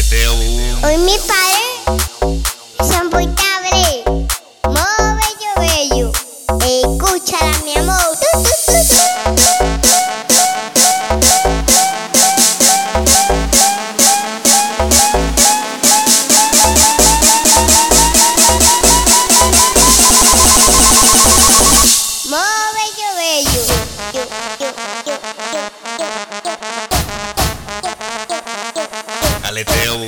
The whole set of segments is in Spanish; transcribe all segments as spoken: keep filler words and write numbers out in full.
Aleteo. Hoy mi padre son portable, muy bello, bello. Escúchala, mi amor. Tu, tu, tu, tu. Muy bello, bello. Yo, yo, yo, yo, yo. Aleteo.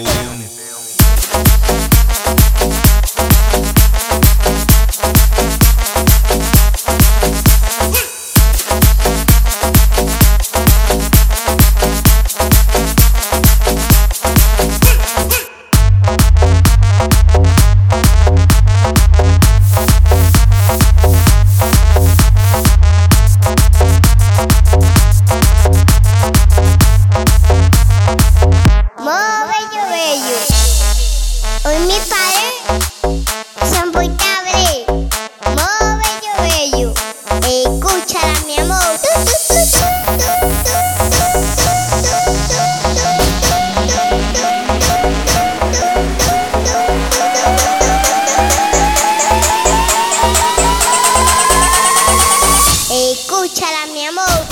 Muy bello, bello. Hoy mi padre son portable, muy bello, bello. Escúchala, mi amor. Tu, tu, tu, tu, tu, tu. Escúchala, mi amor.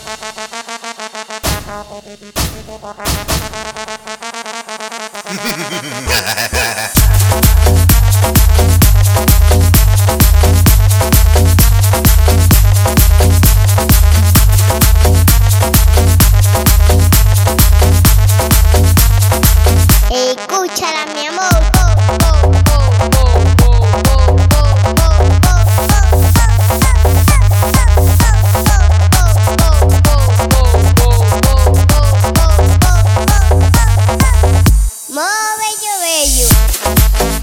Escúchala, mi amor. Muy bello, bello.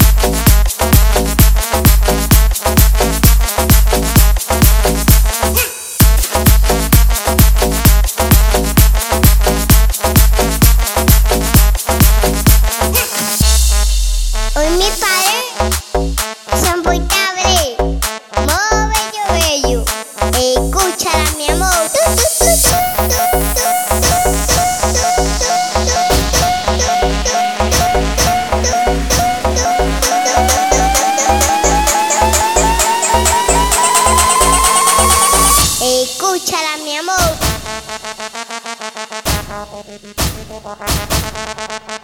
Hoy mi padre son portable, muy bello, bello. Escúchala, mi amor. Tu, tu, tu, tu, tu. Escúchala, mi amor.